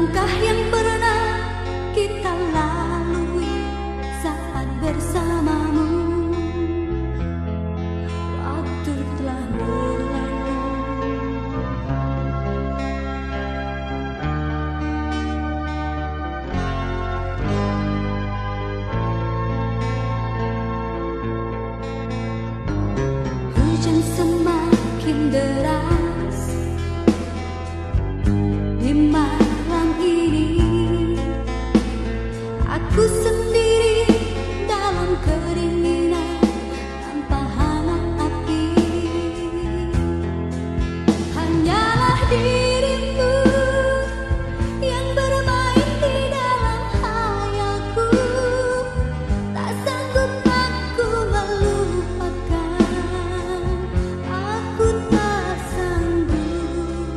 Langkah yang pernah kita lalui saat bersamamu, waktu telah berlalu. Hujan semakin deras di malam ini, aku sendiri dalam keringinan tanpa hana api. Hanyalah dirimu yang bermain di dalam hayalku. Tak sanggup aku melupakan, aku tak sanggup.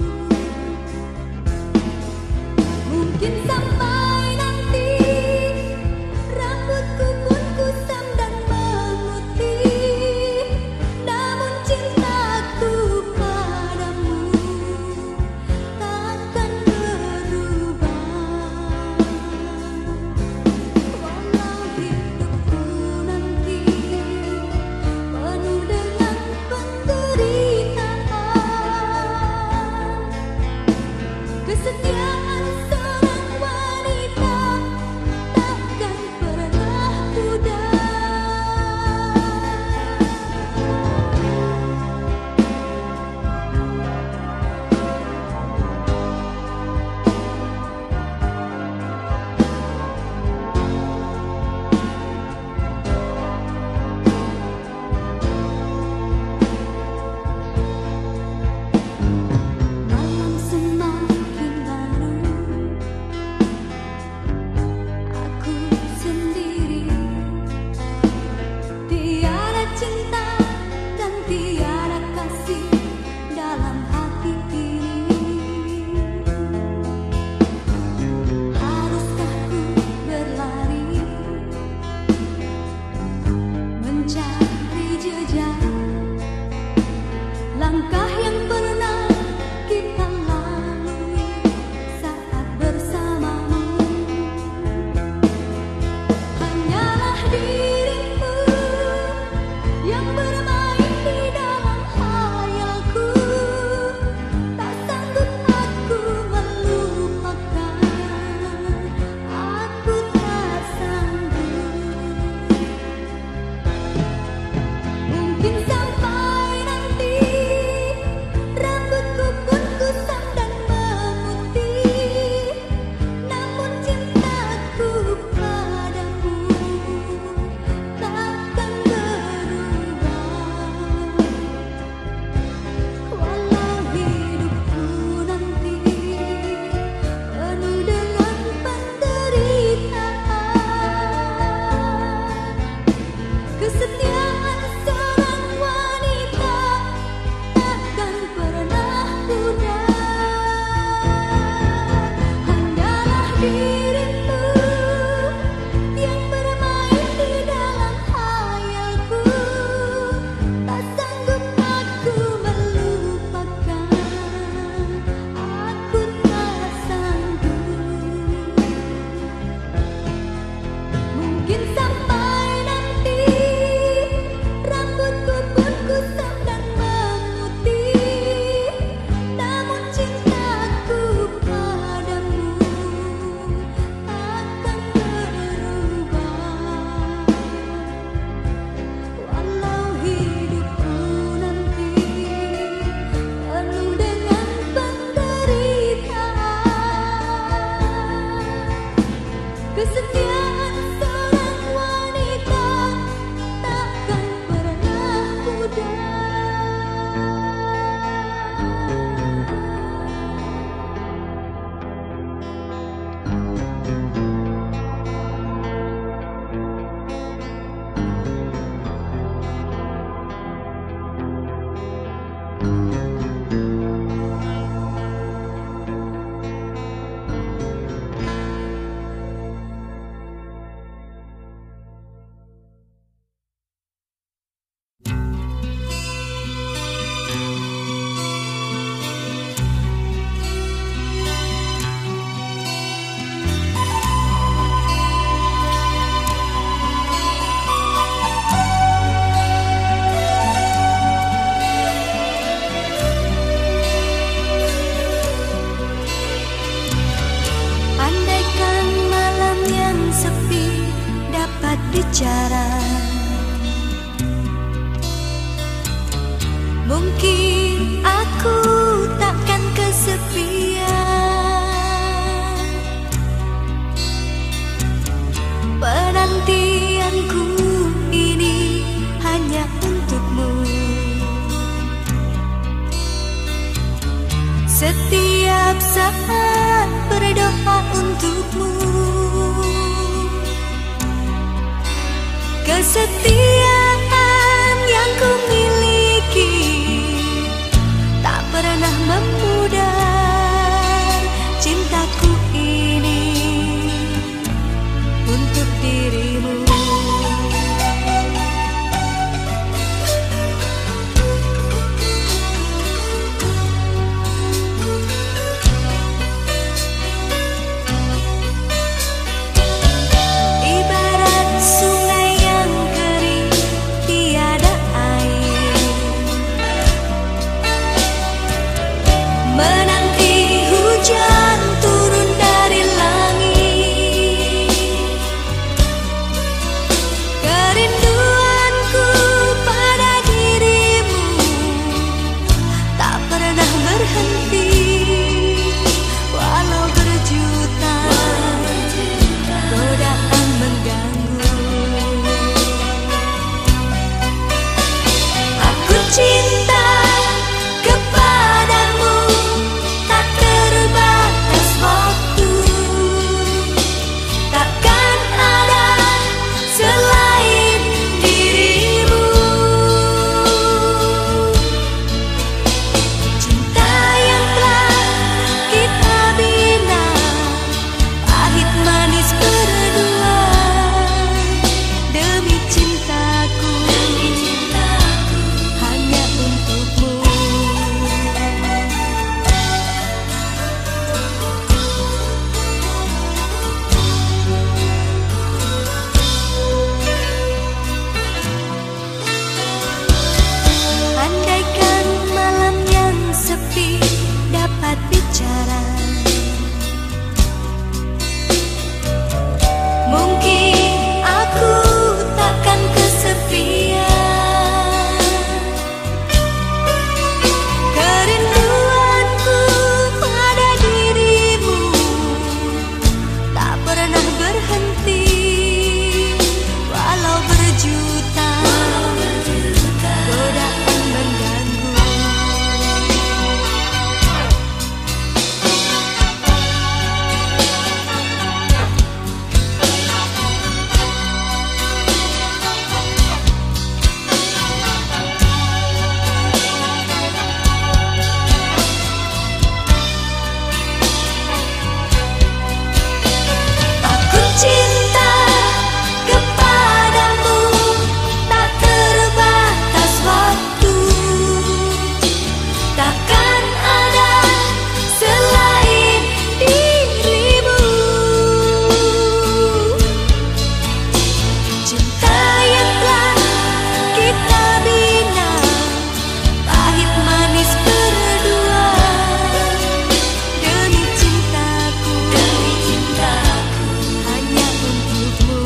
Mungkin sampai nanti rambutku pun kusam dan memutih, namun cintaku padamu takkan berubah. Walau hidupku nanti penuh dengan penderitaan, kesetiaan seorang wanita takkan pernah pudar. Malam semakin larut, aku sendiri, tiada cinta dan tiada kasih dalam hati ini. Haruskah ku berlari mencari jejak langkah yang pernah kita lalui saat bersamamu? Hanyalah dirimu yang bermain di dalam hayalku. Tak sanggup aku melupakan, aku tak sanggup. Mungkin sampai nanti rambutku pun kusam dan memutih, namun cintaku padamu takkan berubah. Walau hidupku nanti penuh dengan penderitaan, kesetiaan seorang wanita takkan pernah pudar. Hanyalah dirimu yang bermain di dalam hayalku. Tak sanggup aku melupakan, aku tak sanggup. Mungkin sampai nanti rambutku pun kusam dan memutih, namun cintaku padamu takkan berubah. Walau hidupku nanti penuh dengan penderitaan, kesetiaan seorang bicara. Mungkin aku takkan kesepian. Penantianku ini hanya untukmu. Setiap saat berdoa untukmu. Kesetiaan yang ku miliki tak pernah memudar. Cintaku ini untuk dirimu. Ibarat sungai yang kering tiada air, menanti hujan turun dari langit. Kerinduanku pada dirimu tak pernah berhenti, walau berjuta godaan mengganggu. Aku cinta kepadamu, tak terbatas waktu. Takkan ada selain dirimu. Cinta yang telah kita bina, pahit manis berdua. Demi cintaku, hanya untukmu. Andaikan malam yang sepi dapat bicara, mungkin aku takkan kesepian. Kerinduanku pada dirimu tak pernah berhenti, walau berjuta godaan mengganggu. Aku cinta kepadamu, tak terbatas waktu. Takkan ada selain dirimu. Cinta yang telah kita bina, pahit manis berdua. Demi cintaku, hanya untukmu.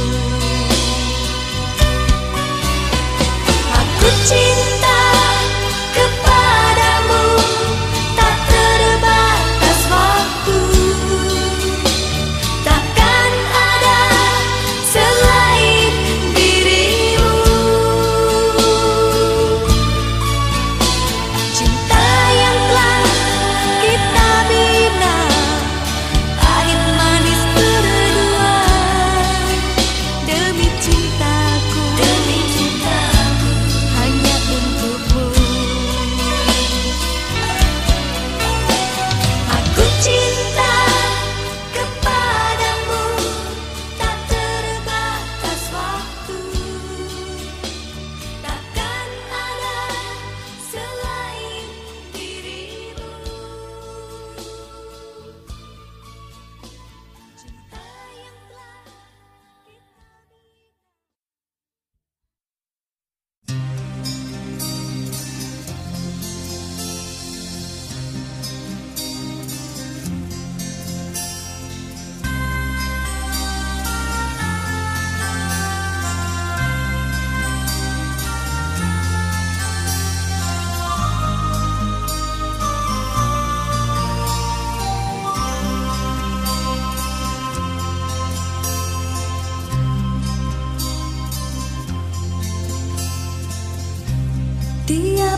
Aku cinta kepadamu, tak terbatas waktu. Takkan ada selain dirimu. Cinta yang telah kita bina, pahit manis berdua. Demi cintaku, hanya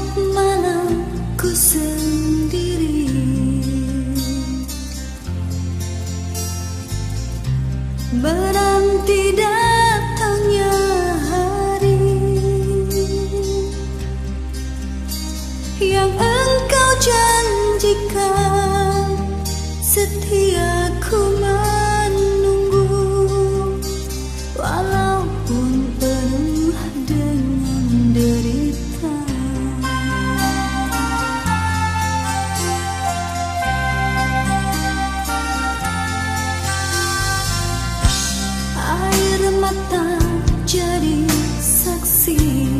malamku sendiri, menanti datangnya hari yang engkau janjikan. Setia ku menunggu, walaupun penuh dengan derita. Air mata jadi saksi,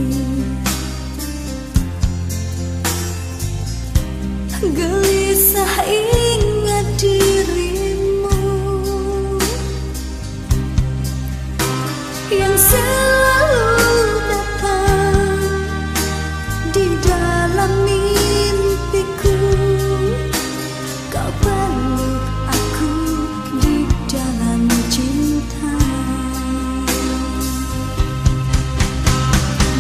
gelisah ingat dirimu yang selalu datang di dalam mimpiku. Kau peluk aku di dalam cinta.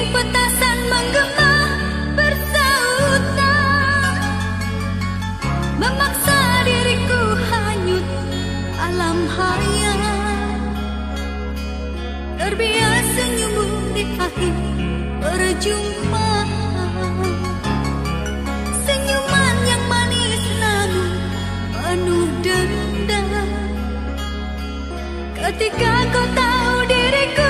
petasan menggema bersautan, memaksa diriku hanyut alam hayal. Terbiasa senyummu di akhir perjumpaan, senyuman yang manis namun penuh dendam. Ketika kau tahu diriku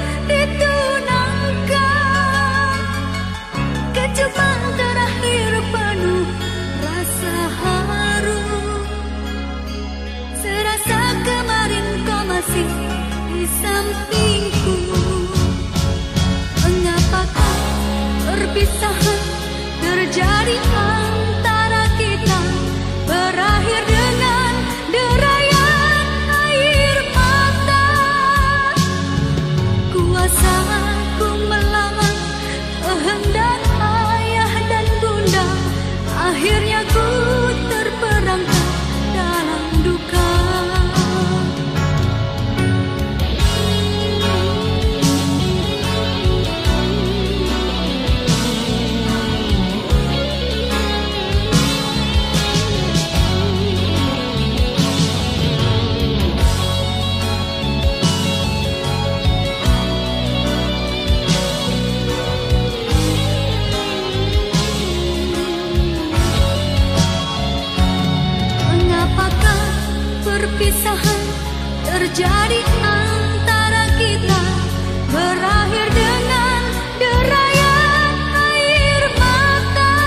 ditunangkan, kecuman terakhir penuh rasa haru. Serasa kemarin kau masih di sampingku. Mengapakah perpisahan terjadi antara kita, berakhir dengan derayan air mata? Kuasa ku melawan kehendak ayah dan bunda, akhirnya ku terperangkap dalam duka. Perpisahan terjadi antara kita, berakhir dengan derayan air mata.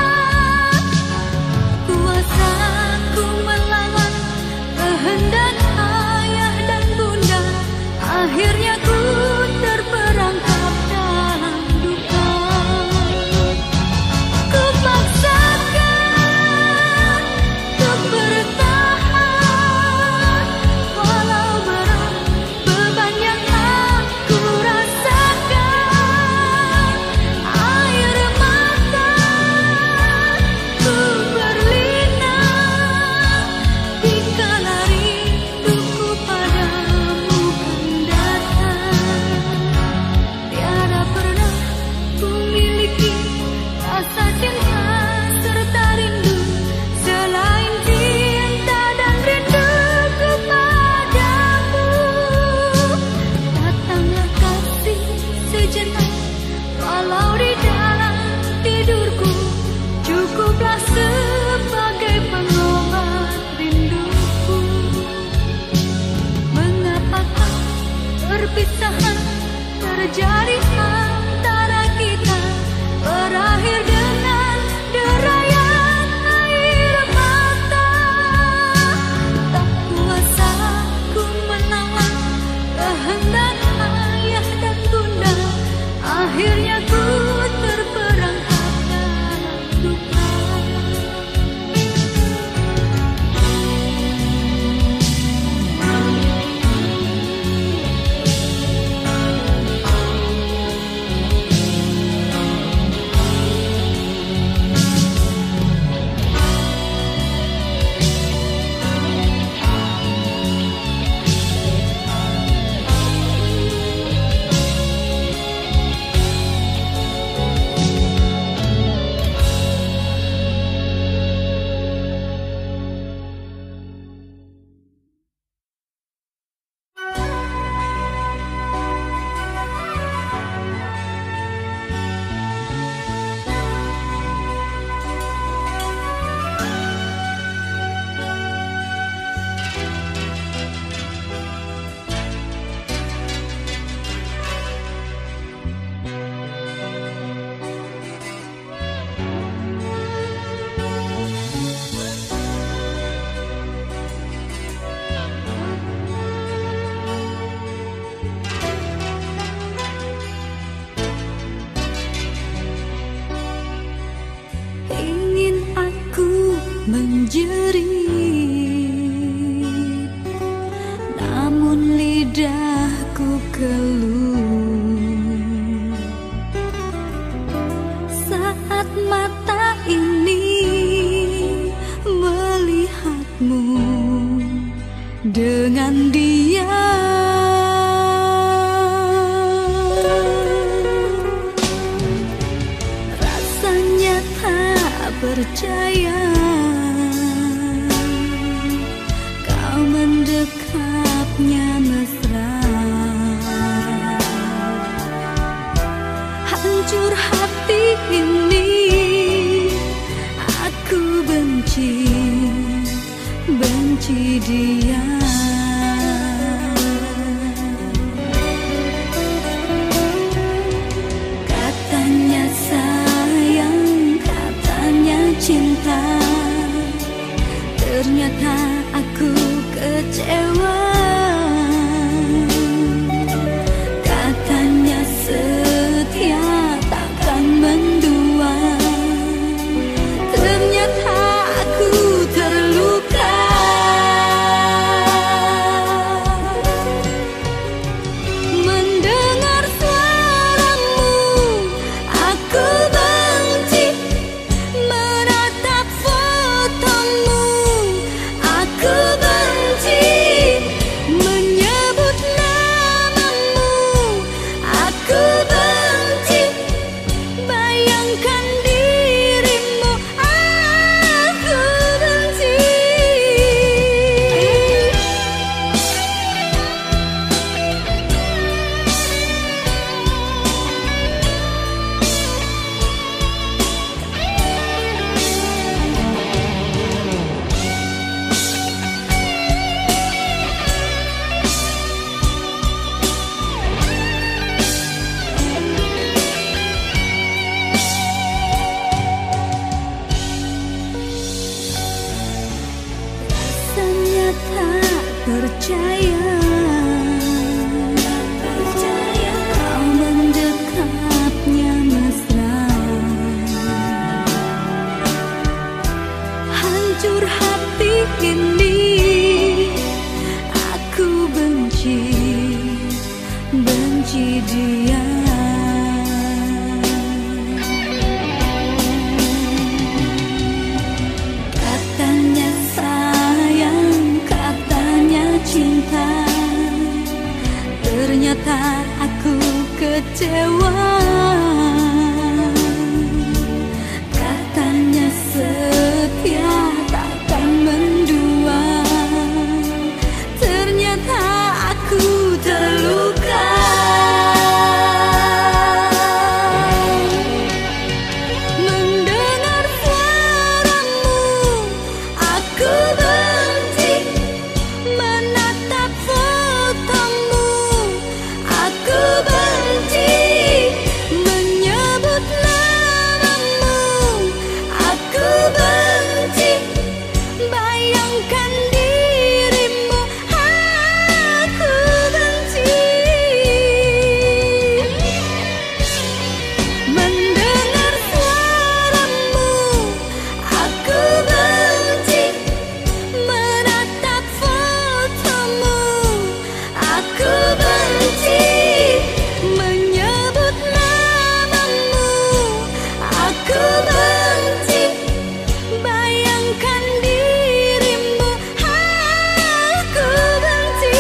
Kuasa ku melawan kehendak ayah dan bunda, akhirnya ku terperangkap dalam duka. Ku paksakan untuk bertahan, walau berat beban yang aku rasakan. Air mata ku berlinang dikala rinduku padamu kan datang. Tiada pernah ku miliki rasa cinta serta rindu selain cinta dan rinduku padamu. Datanglah kasih sejenak, walau di dalam tidurku, cukuplah sebagai pengobat rinduku. Mengapakah perpisahan terjadi antara kita, berakhir dengan derayan air mata? Tak kuasa ku melawan kehendak ayah dan bunda, akhirnya ku terperangkap dalam duka. menjerit, namun lidahku keluh saat mata ini melihatmu dengan dia. dia. Katanya sayang, katanya cinta, ternyata aku kecewa. Katanya setia, takkan mendua, ternyata aku terluka. Mendengar suaramu aku benci, menatap fotomu aku benci, menyebut namamu aku benci, bayangkan dirimu aku benci. Rasanya tak percaya, kau mendekapnya mesra. Hancur hati ini, aku benci, benci dia. Katanya sayang, katanya cinta, ternyata aku kecewa. Katanya setia, takkan mendua, ternyata aku terluka. Mendengar suaramu aku benci, menatap fotomu aku benci, menyebut namamu aku benci, bayangkan dirimu aku benci. Mendengar suaramu aku benci, menatap fotomu aku benci, menyebut namamu aku benci, bayangkan dirimu aku benci.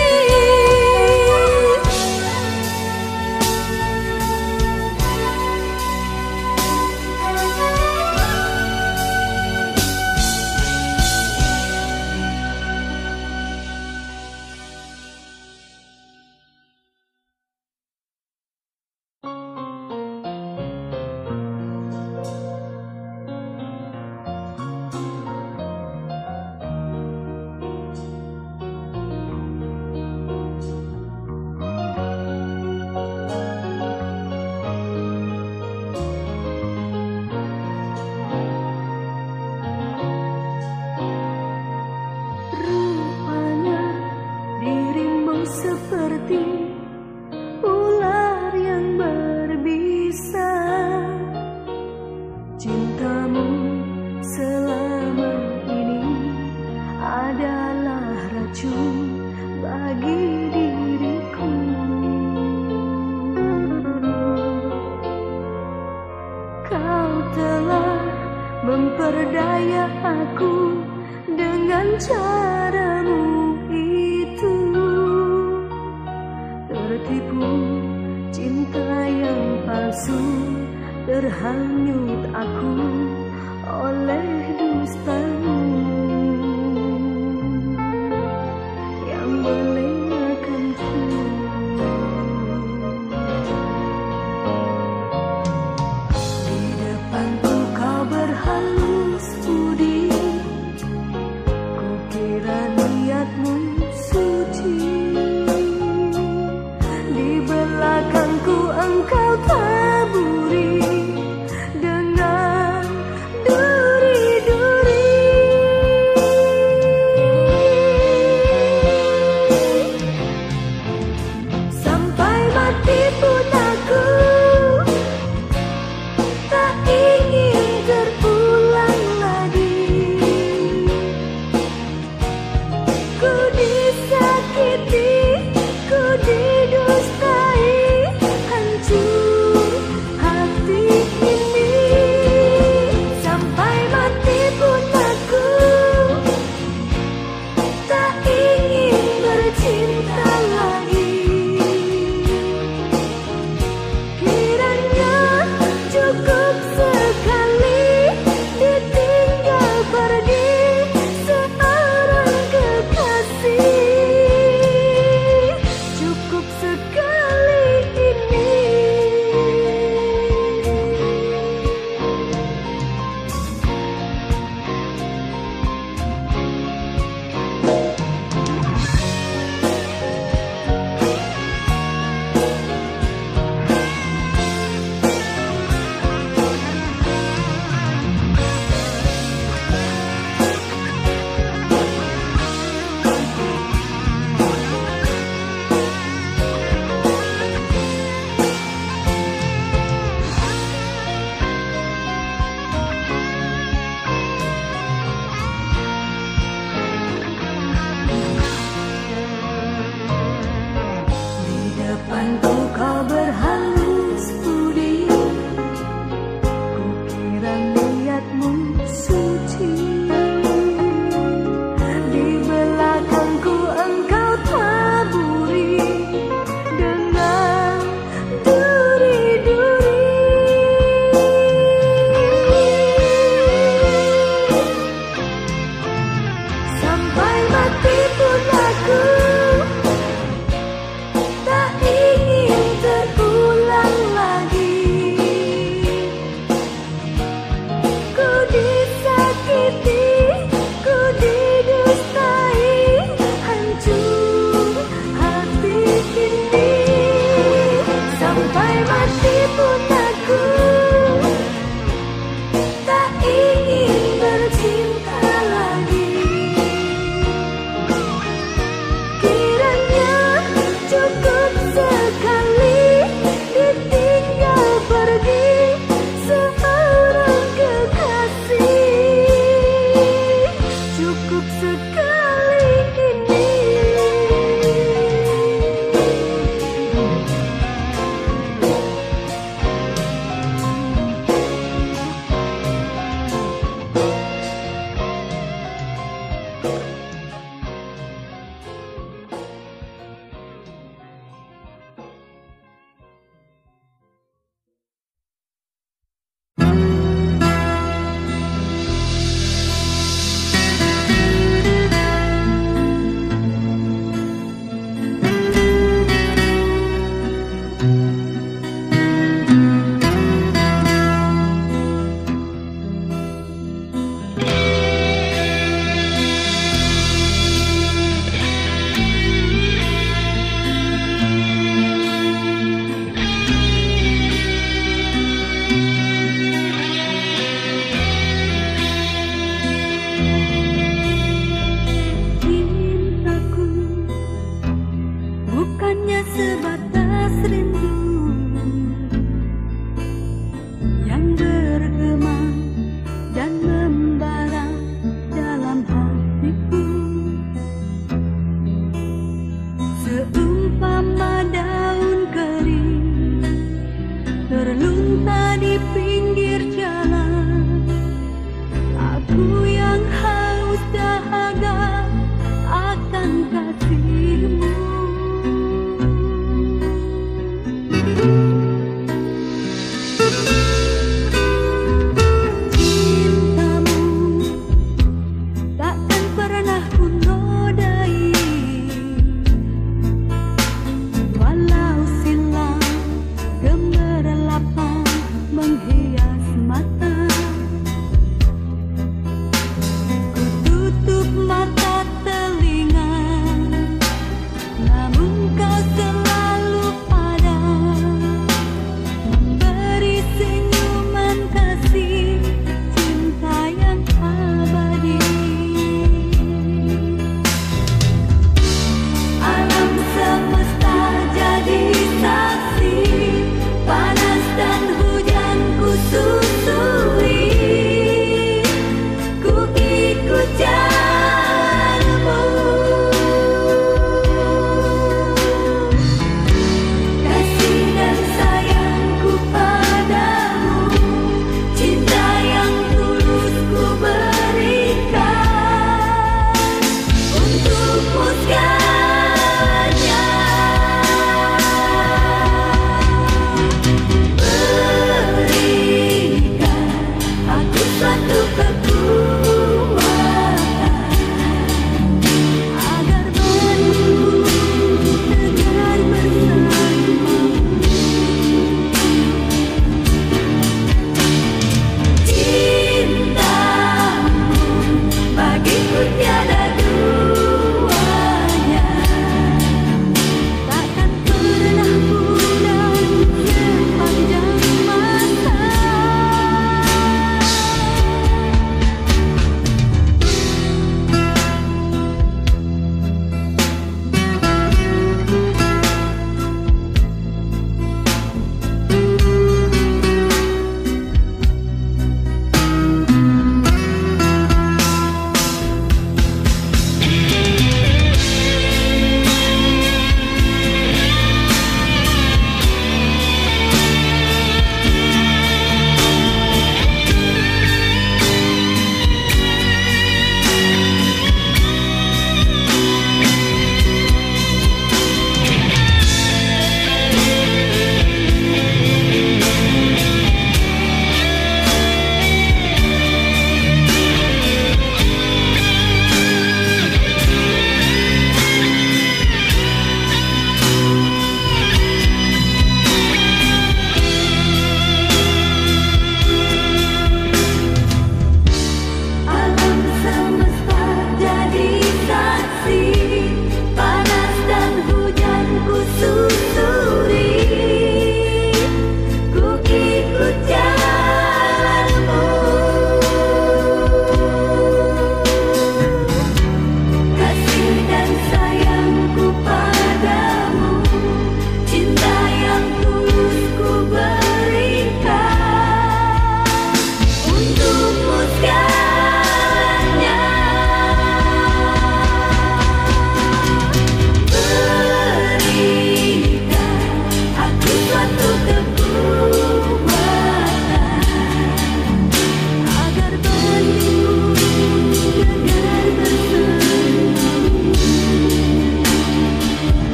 Rupanya dirimu seperti ular yang berbisa. Cintamu selama ini adalah racun bagi diriku. Kau telah memperdaya aku dengan caramu itu. Tertipu cinta yang palsu, terhanyut aku oleh dustamu yang melenakanku. Di depanku kau berhalus budi, kukira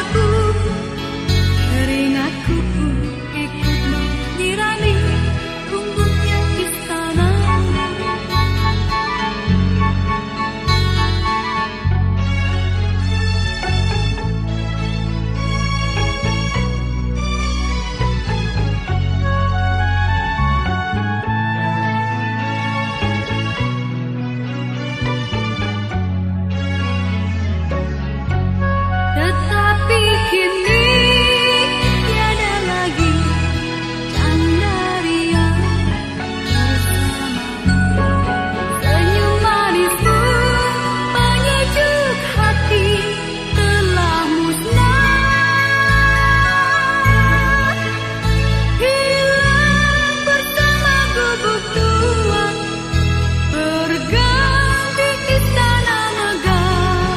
padaku. Keringatku pun ikut menyirami tumbuhnya istana. Tetapi kini tiada lagi Candaria bersamamu. Senyum manismu penyejuk hati telah musnah. Hilang bersama gubuk tua, berganti istana megah.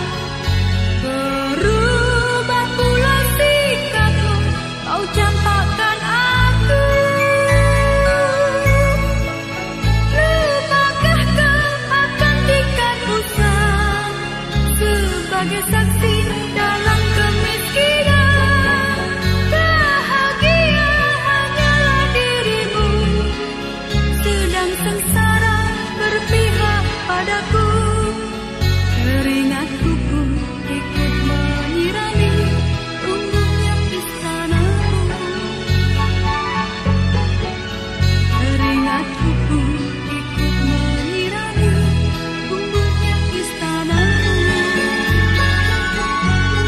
Berubah pula sikapmu, kau campakkan aku. Lupakah kau akan tingkat usang sebagai saksi dalam kemiskinan? Bahagia hanyalah dirimu, sedang sengsara berpihak padaku. Keringatku pun ikut menyirami tumbuhnya istanamu. Keringatku pun ikut menyirami tumbuhnya istanamu.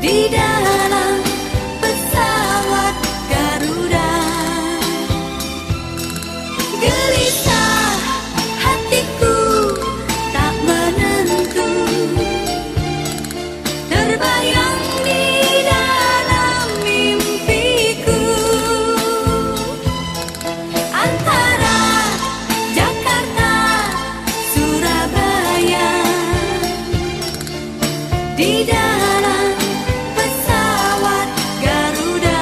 di dalam pesawat Garuda. Gelisah hatiku tak menentu, terbayang di dalam mimpiku antara Jakarta, Surabaya, di dalam pesawat Garuda.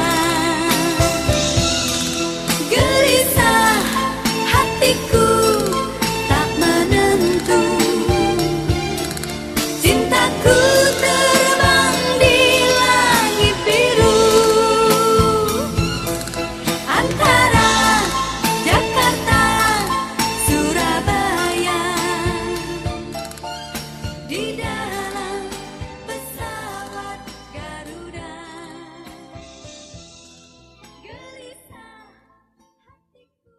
Gelisah hatiku tak menentu, cintaku terbang di langit biru antara Jakarta, Surabaya, di dalam pesawat Garuda. Gelisah hatiku.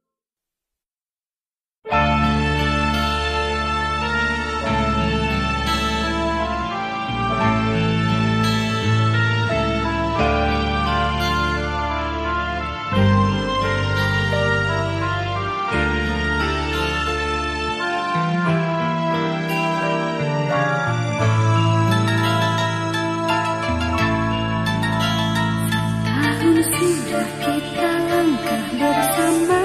Tahun sudah kita langkah bersama,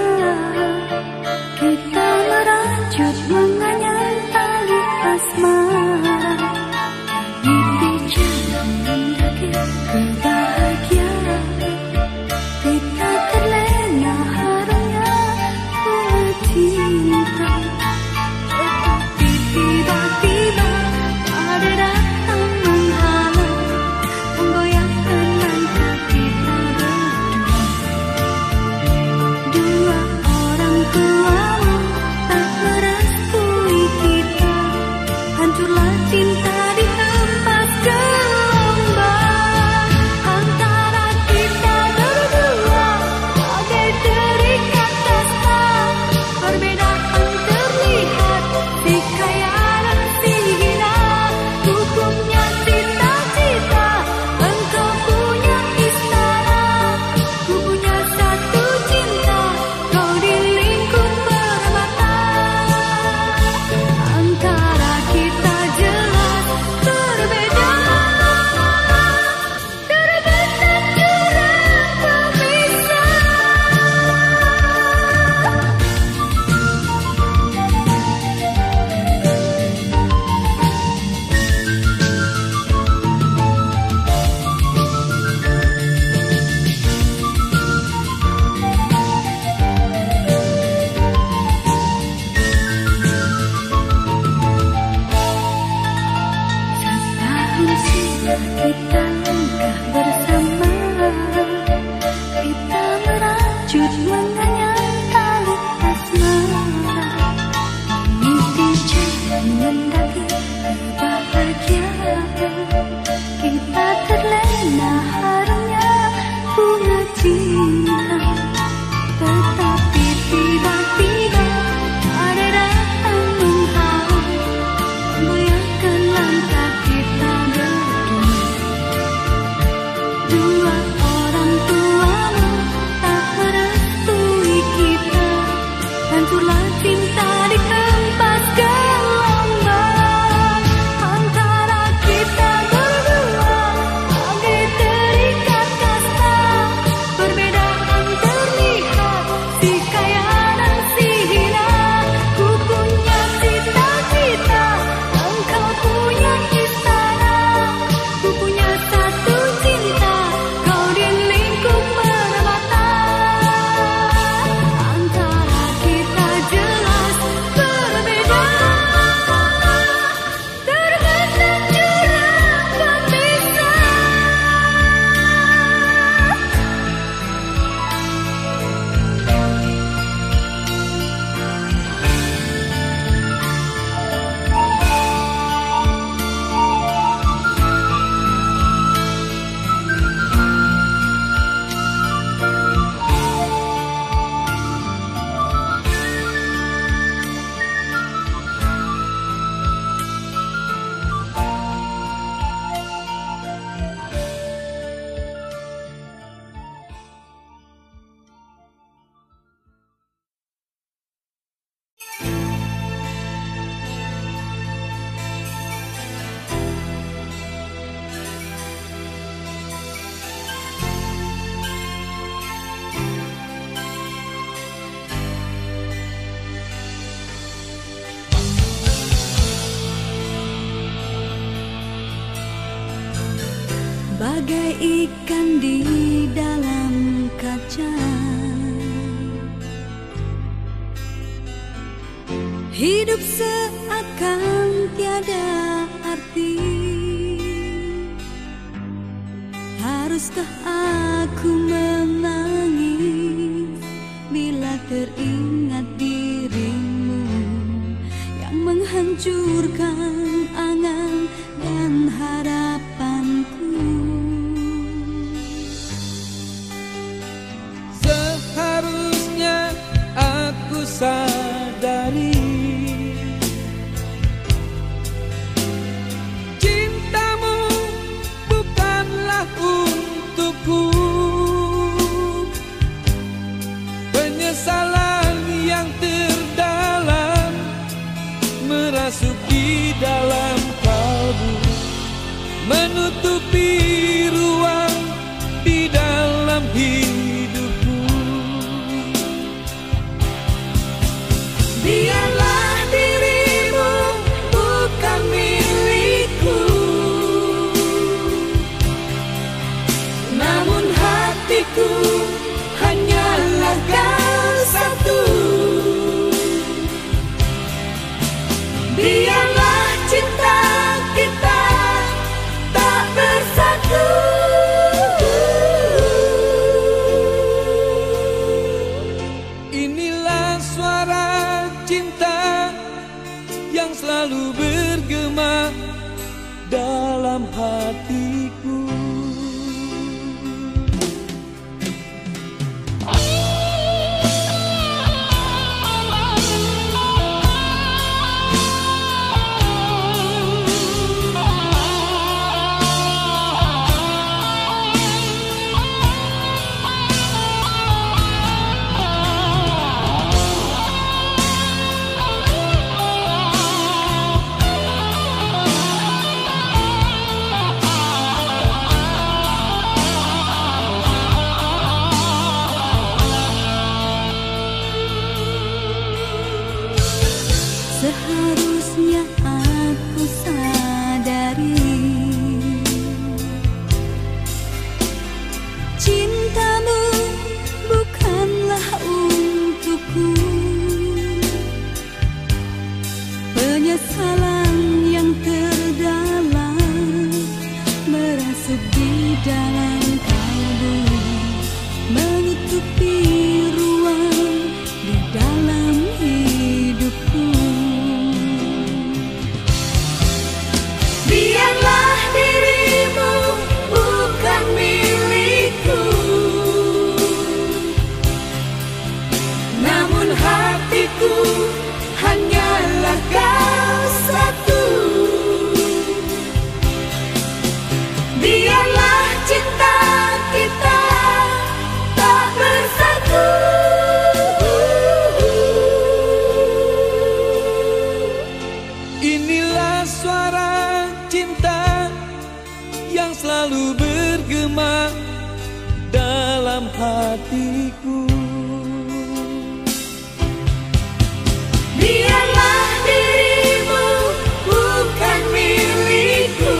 kita merajut menganyam tali asmara, mimpi jalan mendaki kebahagiaan. Kita terlena harumnya bunga cinta, tetapi tiba-tiba ada datang menghalang, menggoyahkan langkah kita berdua. Dua orang tuamu tak merestui kita, hancurlah cinta dihempas gelombang antara kita berdua, bagai terikat kasta. Perbedaan terlihat si kaya dan si hina, ku punya cita-cita, engkau punya istana, ku punya satu cinta, kau di lingkup permata. Antara kita jelas berbeda, terbentang jurang pemisah. Setahun sudah kita langkah bersama, kita merajut menganyam tali asmara, mimpi jalan mendaki kebahagiaan. Kita terlena harumnya bunga cinta, tetapi tiba-tiba ada datang menghalang, menggoyahkan langkah kita berdua. bagai ikan di dalam kaca. Hidup seakan tiada arti. Haruskah aku menangis bila teringat dirimu yang menghancurkan angan dan harapanku? Seharusnya aku sadari cintamu bukanlah untukku. Penyesalan yang terdalam merasuk di dalam kalbu, menutupi ruang di dalam hidupku. Biarlah dirimu bukan milikku, namun hatiku hanyalah kau satu. Biarlah cinta kita tak bersatu. Inilah suara cinta yang selalu bergema dalam hatiku. Seharusnya aku sadari cintamu bukanlah untukku. Penyesalan yang terdalam merasuk di dalam kalbu, menutupi ruang di dalam hidupku. Biarlah dirimu bukan milikku, namun hatiku hanyalah kau satu. Biarlah cinta kita tak bersatu. Inilah suara cinta yang selalu bergema dalam hatiku. Biarlah dirimu bukan milikku,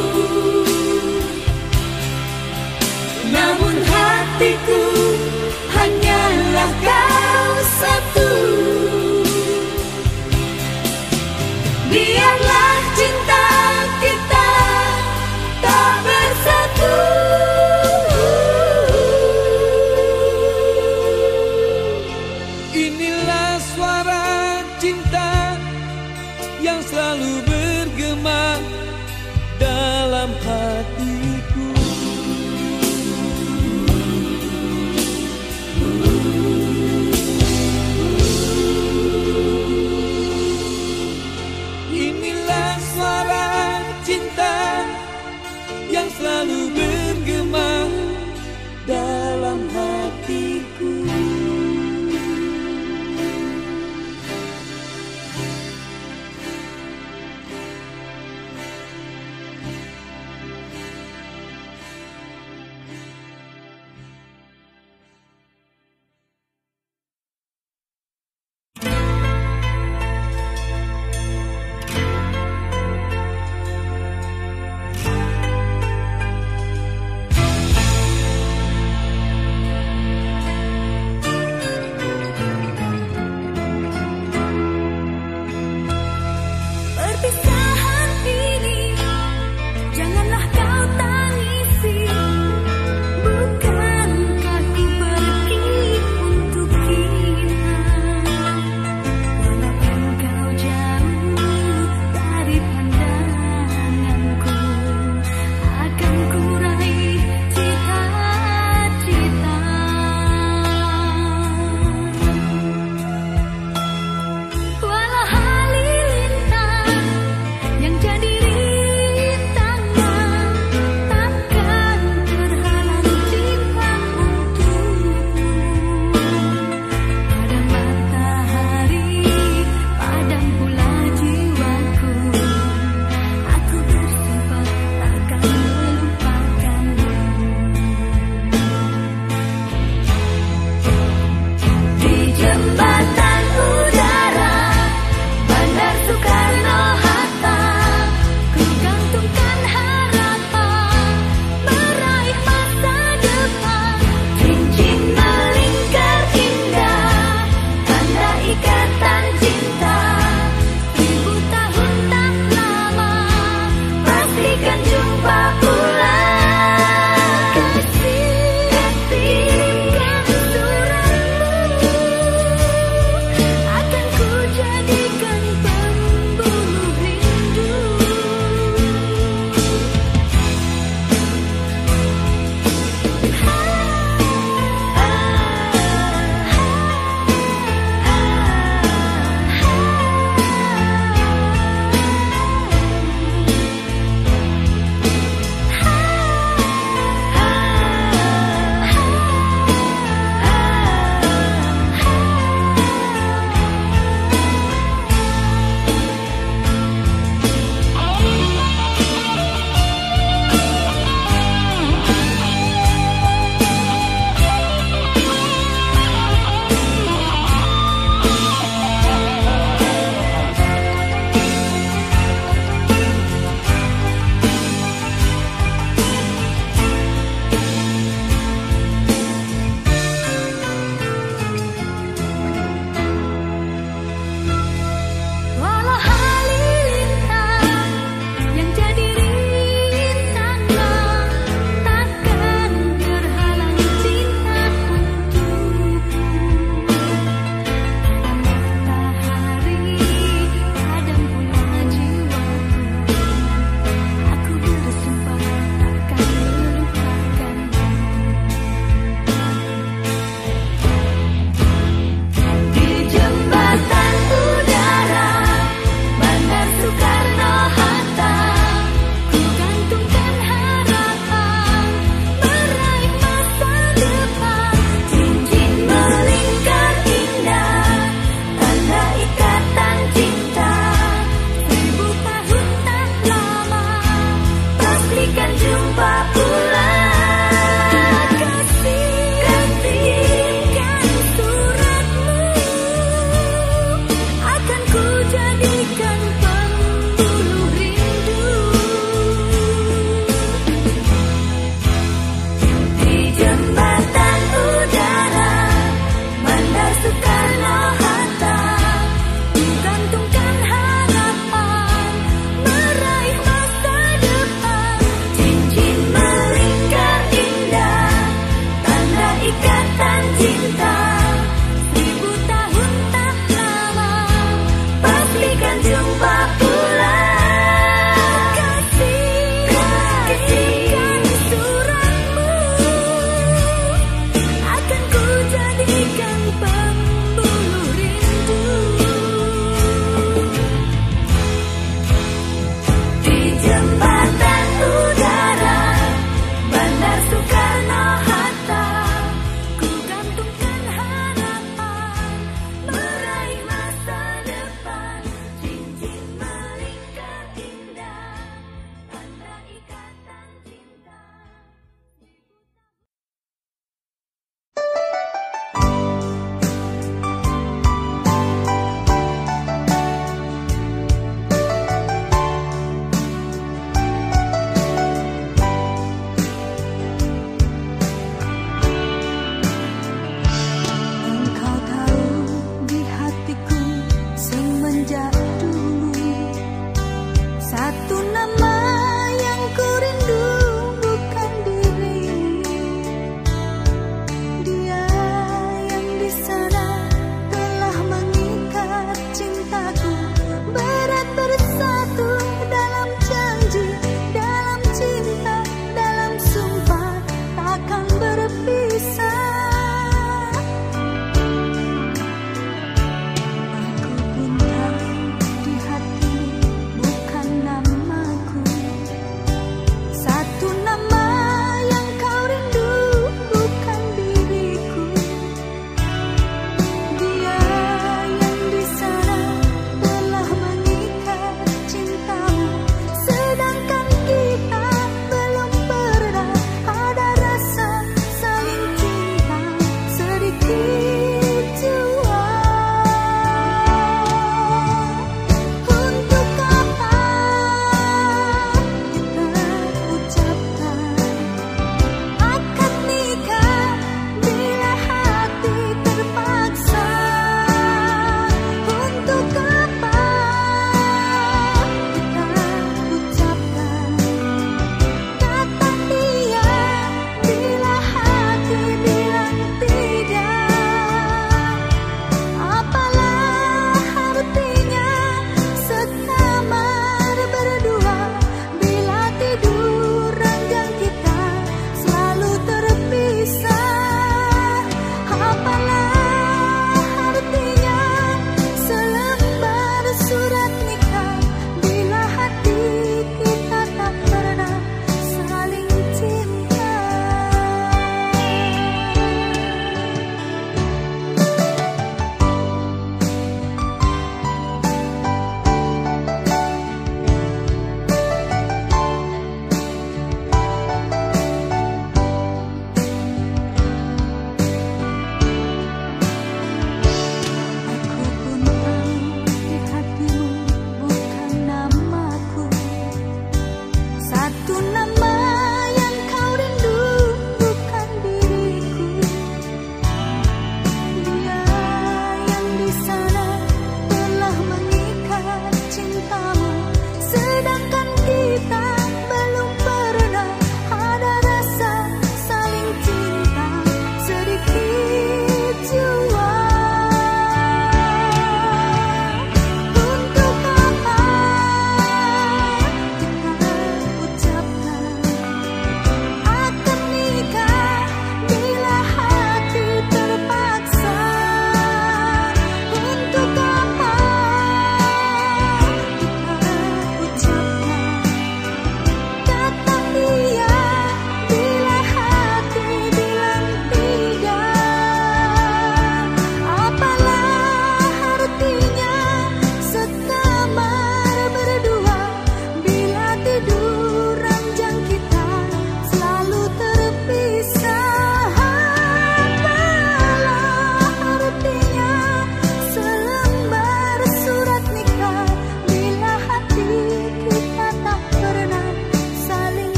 namun hatiku hanyalah kau satu. Biarlah cinta kita tak bersatu. Inilah suara cinta yang selalu bergema dalam hatiku.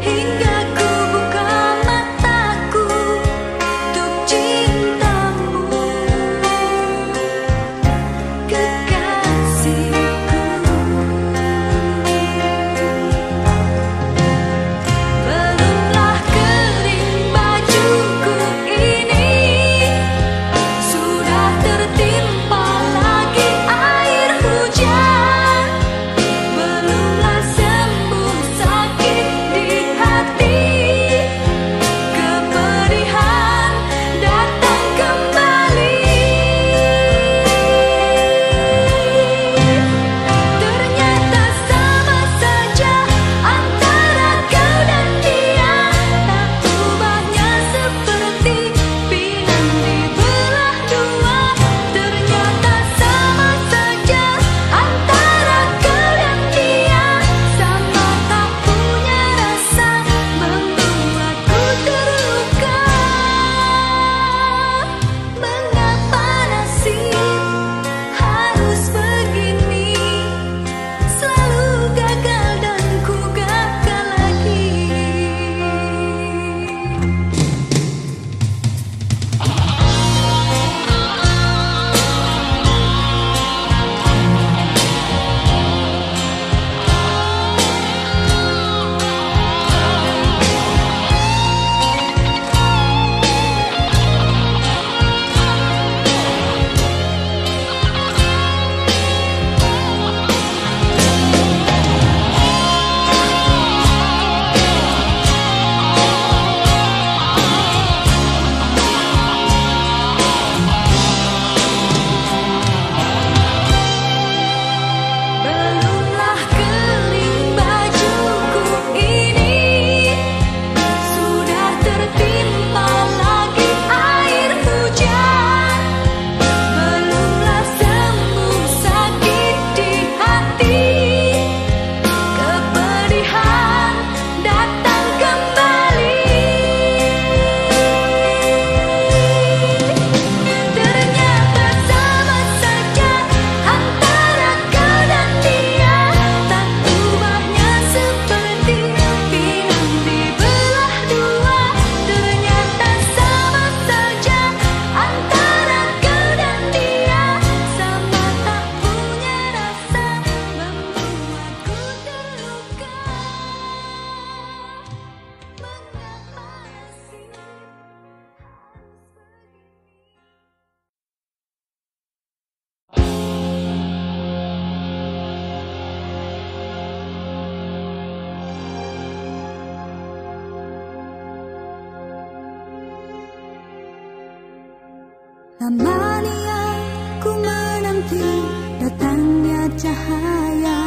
Lamanya ku menanti datangnya cahaya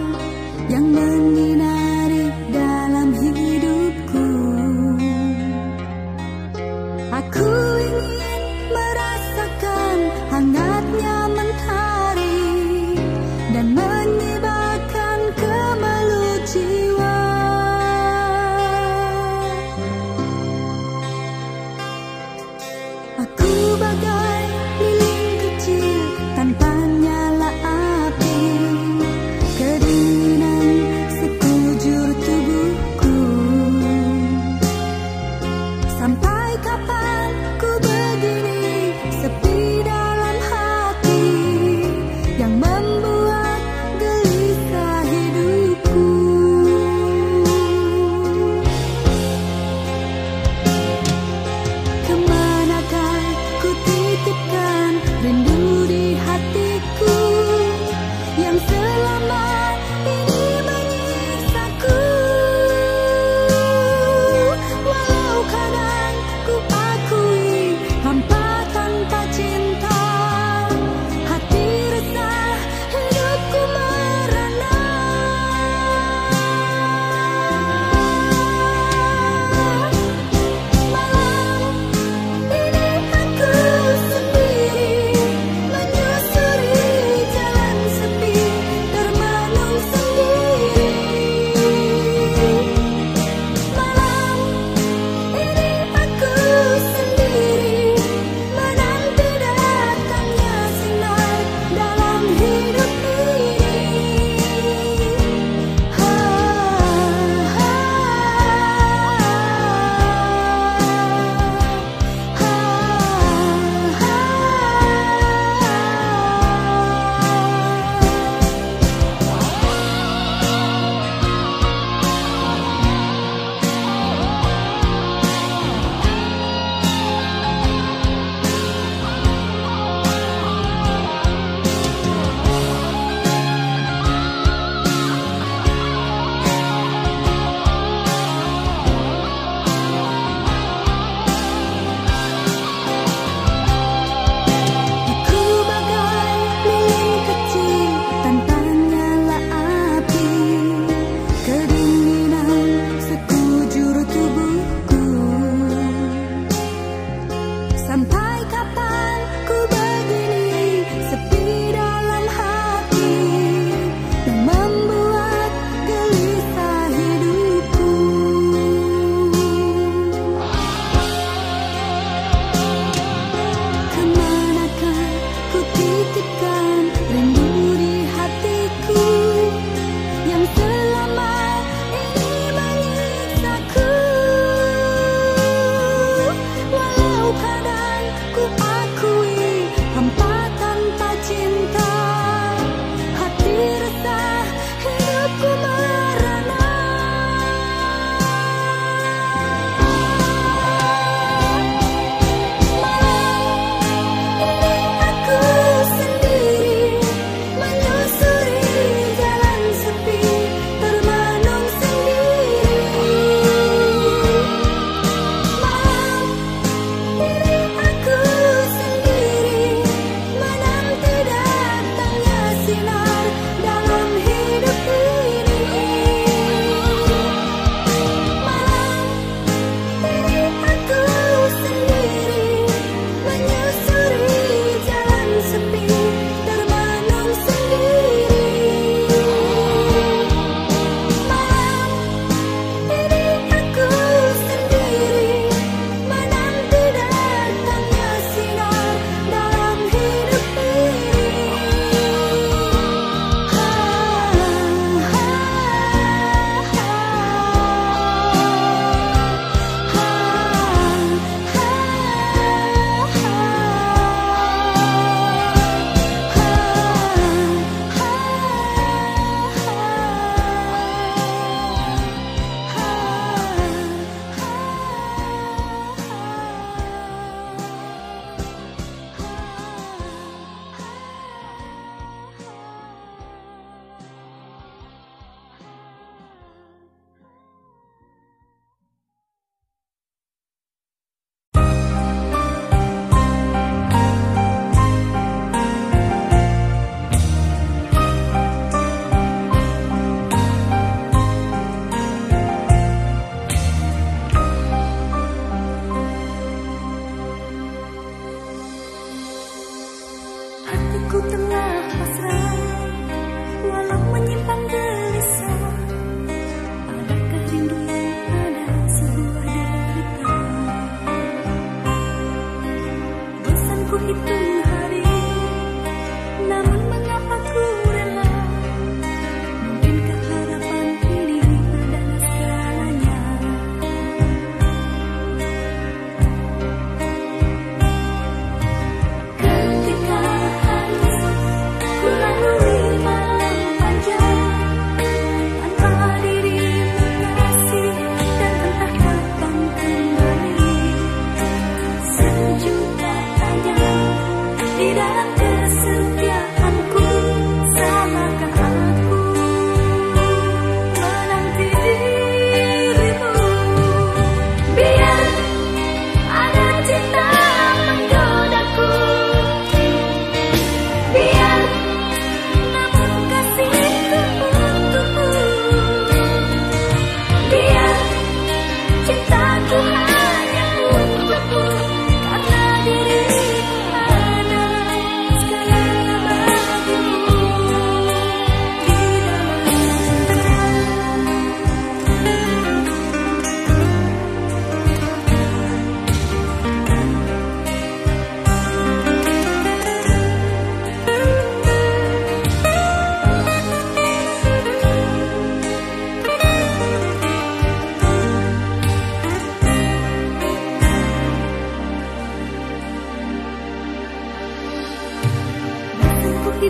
yang menyinari dalam hidupku. Aku ingin merasakan hangatnya mentari dan menyibarkan kemelut jiwa. Aku bagai lilin kecil tanpa nyala api.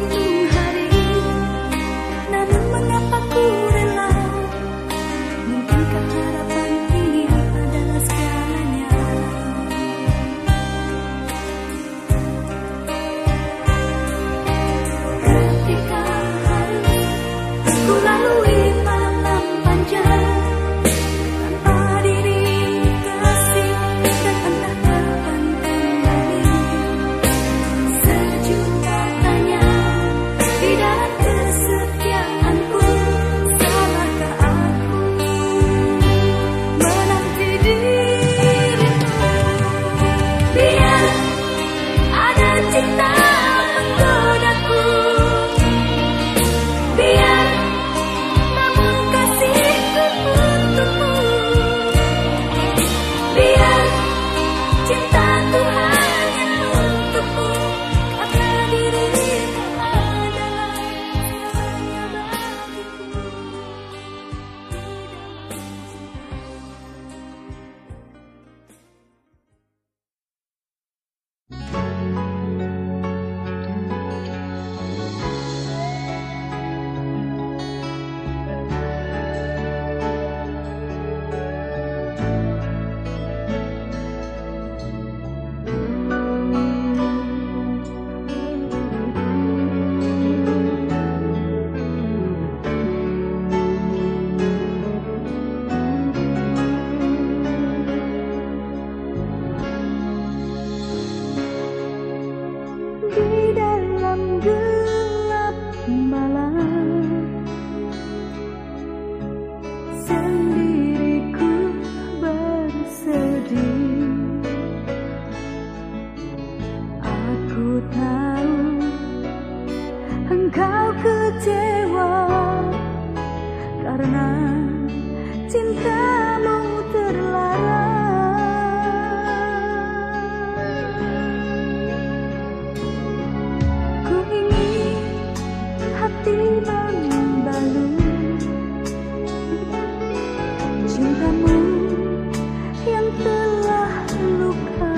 menghitung hari, namun mengapa ku rela? Mungkinkah harapan ini adalah segalanya? Ketika harus ku lalui malam panjang tanpa dirimu kasih, dan entah kapan kembali. Sejuta tanya di dalam kesetiaanku, salahkah aku menanti dirimu? Biar ada cinta menggodaku, biar namun kasihku untukmu, biar cintaku hanya untukmu, karena dirimu adalah segalanya bagiku. Di dalam gelap malam, sendiriku bersedih. Aku tahu engkau kecewa karena cintamu terlarang. Ku ingin hati membalur cintamu yang telah luka.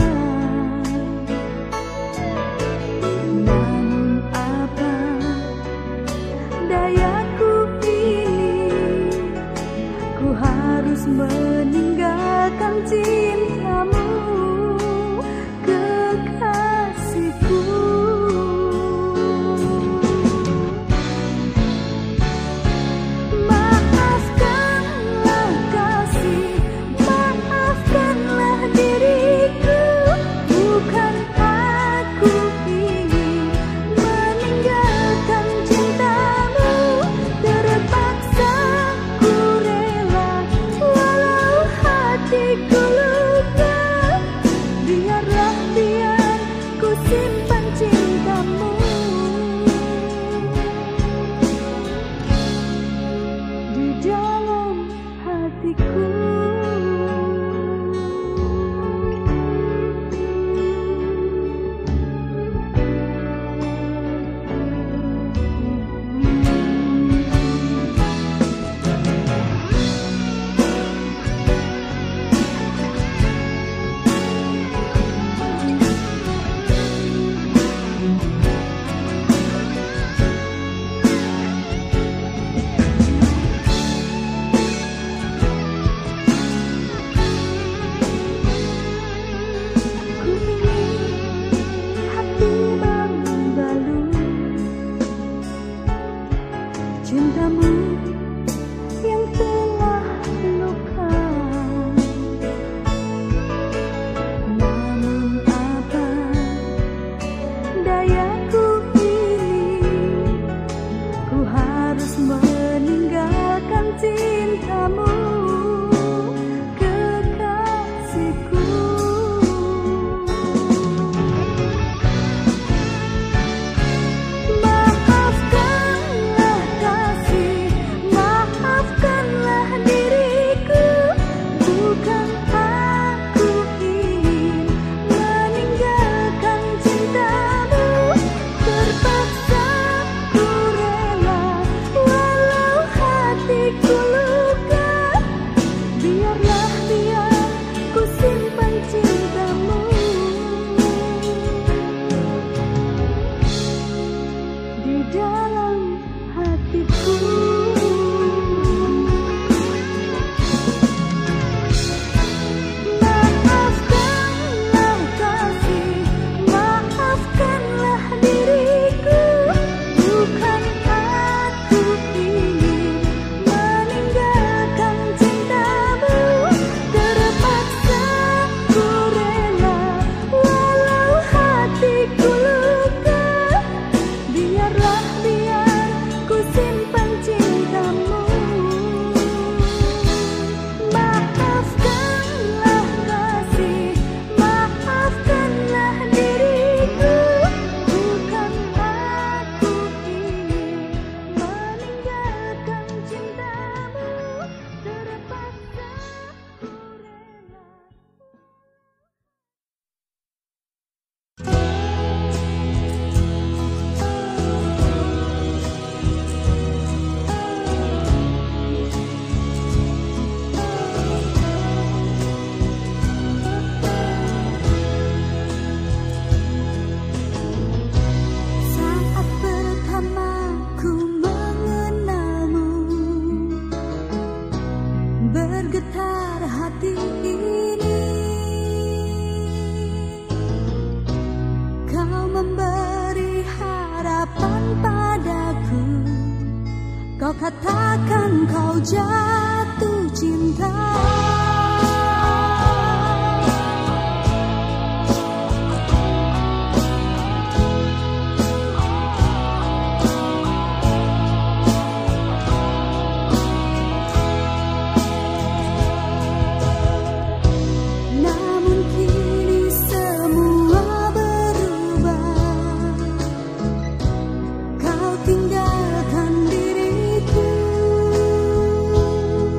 Namun apa dayaku ini, ku harus meninggalkan cintamu, kekasihku. Maafkanlah kasih, maafkanlah diriku. Bukan aku ingin meninggalkan cintamu, terpaksa ku rela walau hatiku luka. Biarlah ku simpan cintamu di dalam hatiku. kau jatuh cinta. Namun kini semua berubah, kau tinggalkan diriku.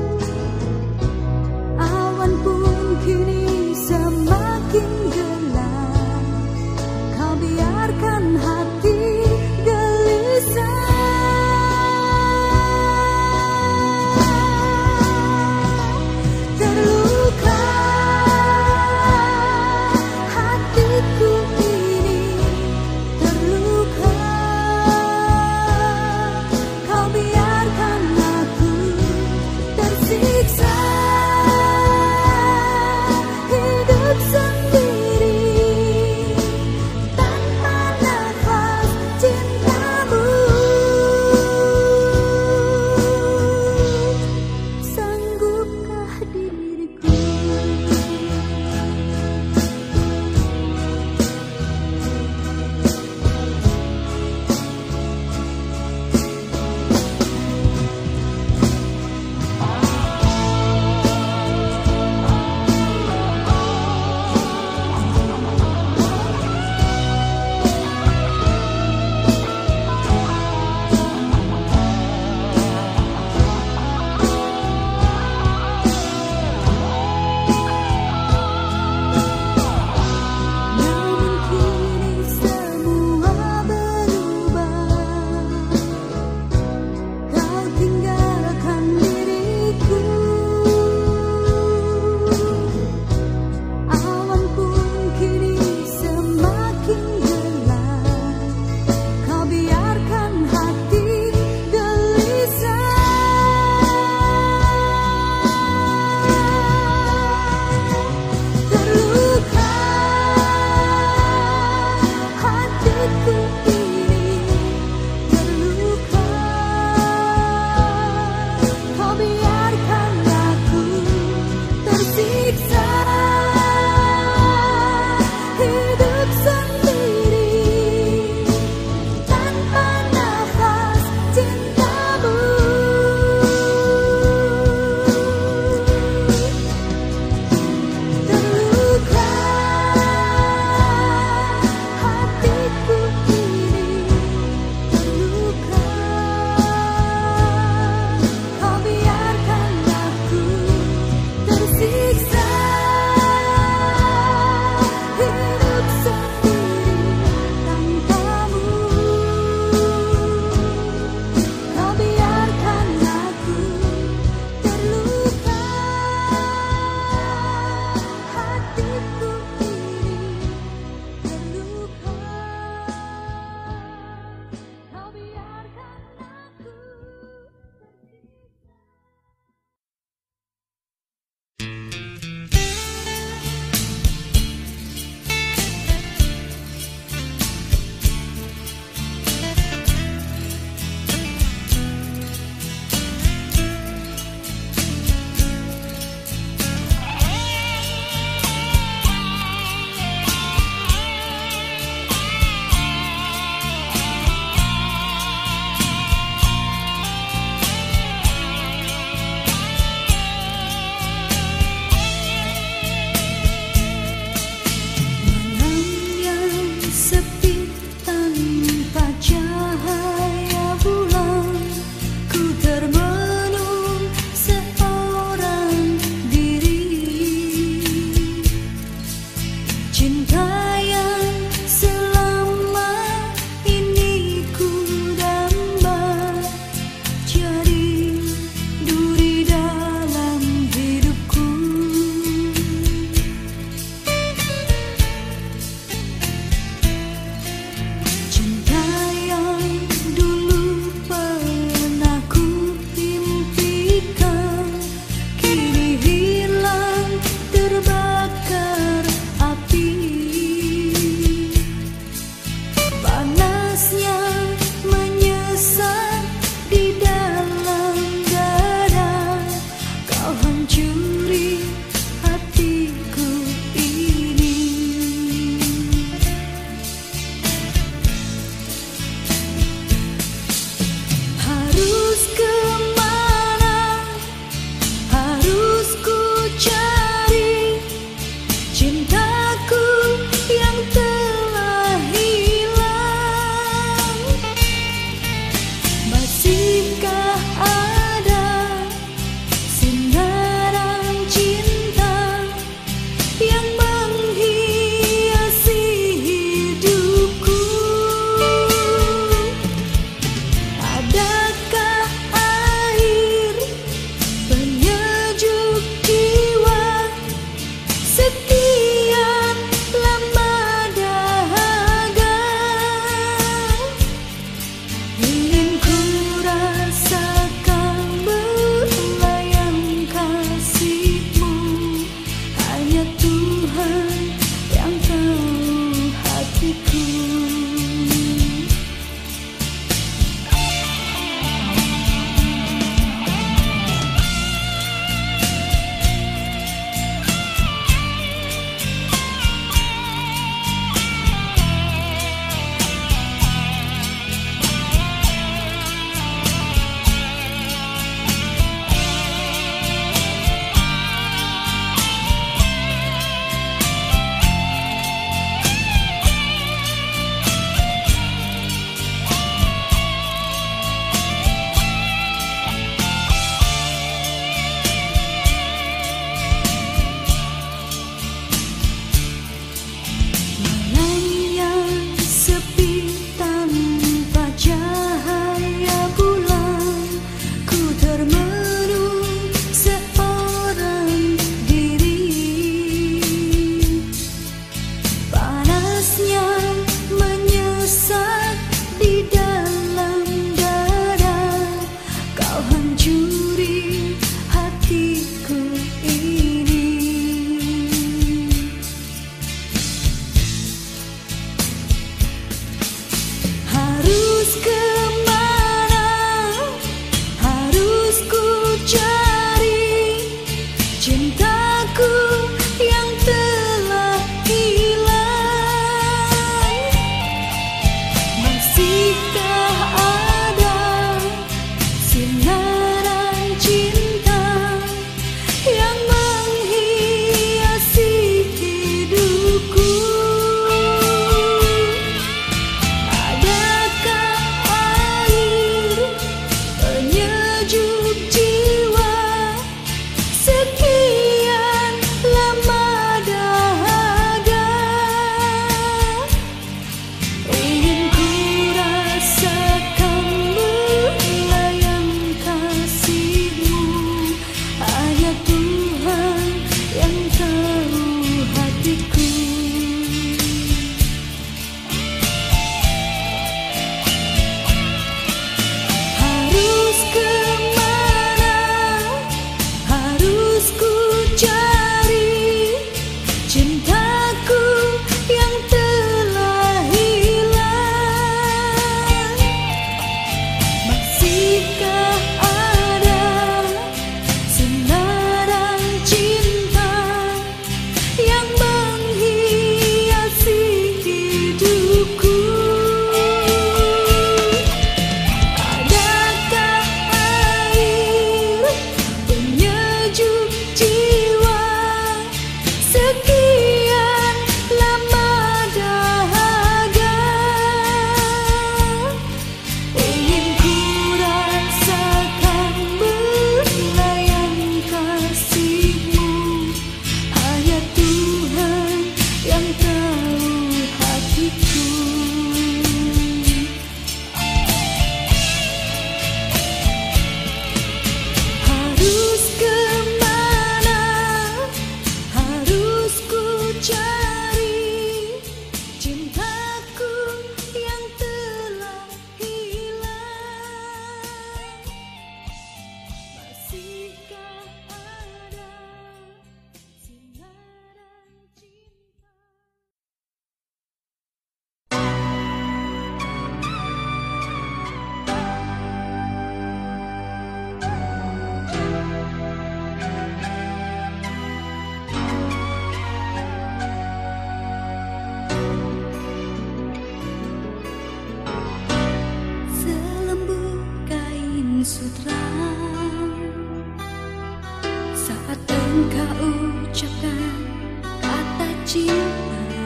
cinta,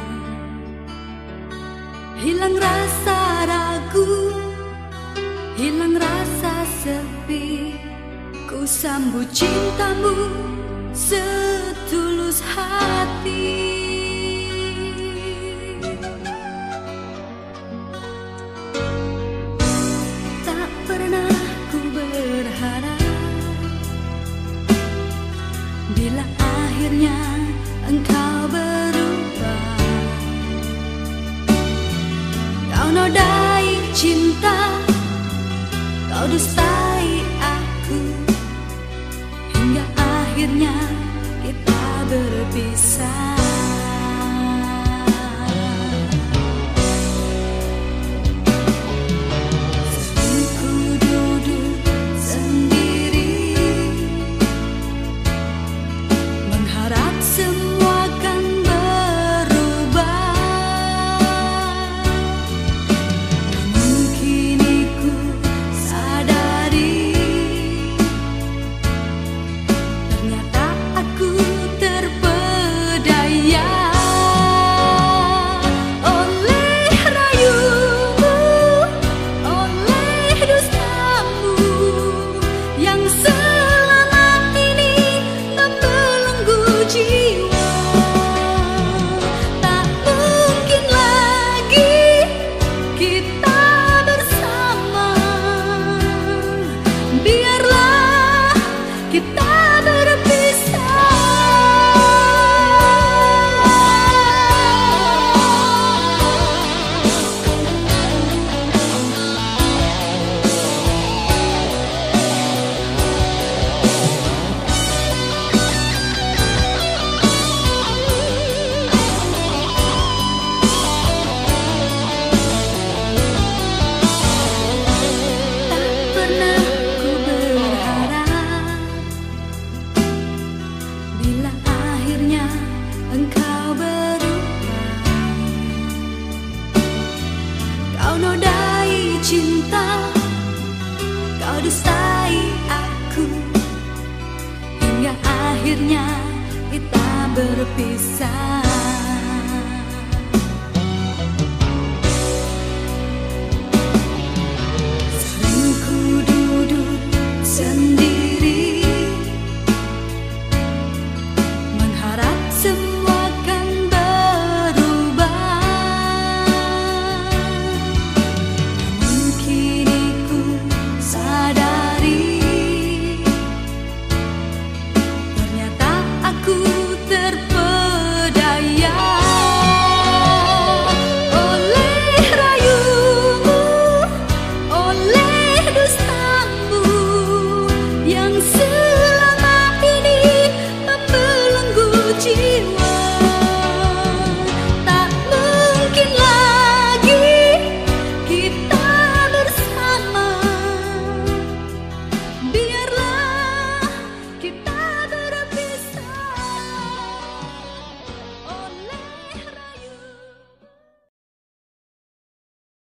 hilang rasa ragu, hilang rasa sepi. Ku sambut cintamu setulus hati. Tak pernah ku berharap bila akhirnya engkau berubah. Kau nodai cinta, kau dustai aku, hingga akhirnya kita berpisah. Ku duduk sendiri, mengharap semua akan berubah. Namun kini ku sadari, ternyata aku terpedaya oleh rayumu, oleh dustamu yang selama ini membelenggu jiwa. Tak mungkin lagi kita bersama, biarlah kita berpisah. Tak pernah ku berharap bila akhirnya engkau berubah. Kau nodai cinta, kau dustai aku, hingga akhirnya kita berpisah.